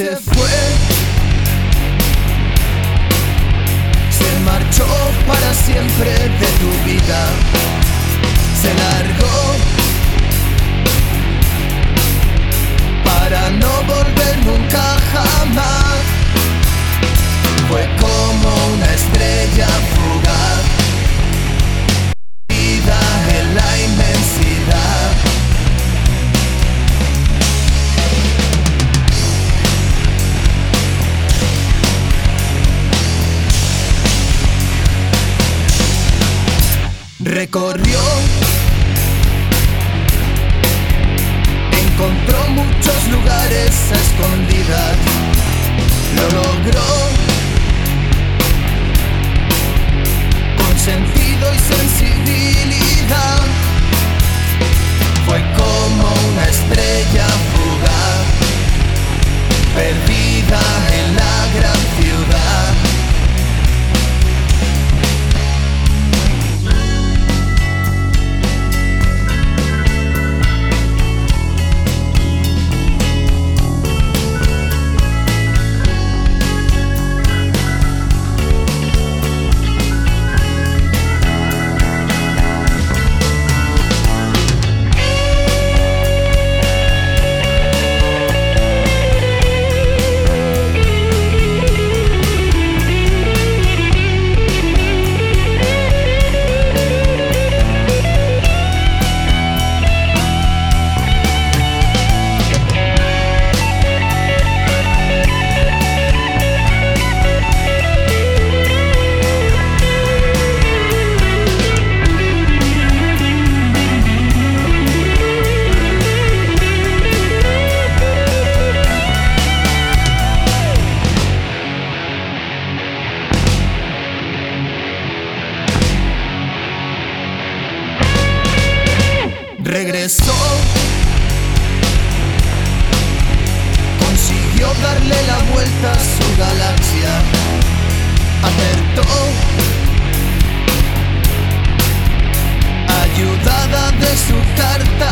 se fue, se marchó para siempre de tu vida, se largó para no volver nunca jamás. Fue como una estrella fugaz, vida en la inmensidad. Recorrió, encontró muchos lugares a escondidas, lo logró con sentido y sensibilidad. Fue como una estrella fugaz, perdida en la gran ciudad. Regresó, consiguió darle la vuelta a su galaxia, acertó, ayudada de su carta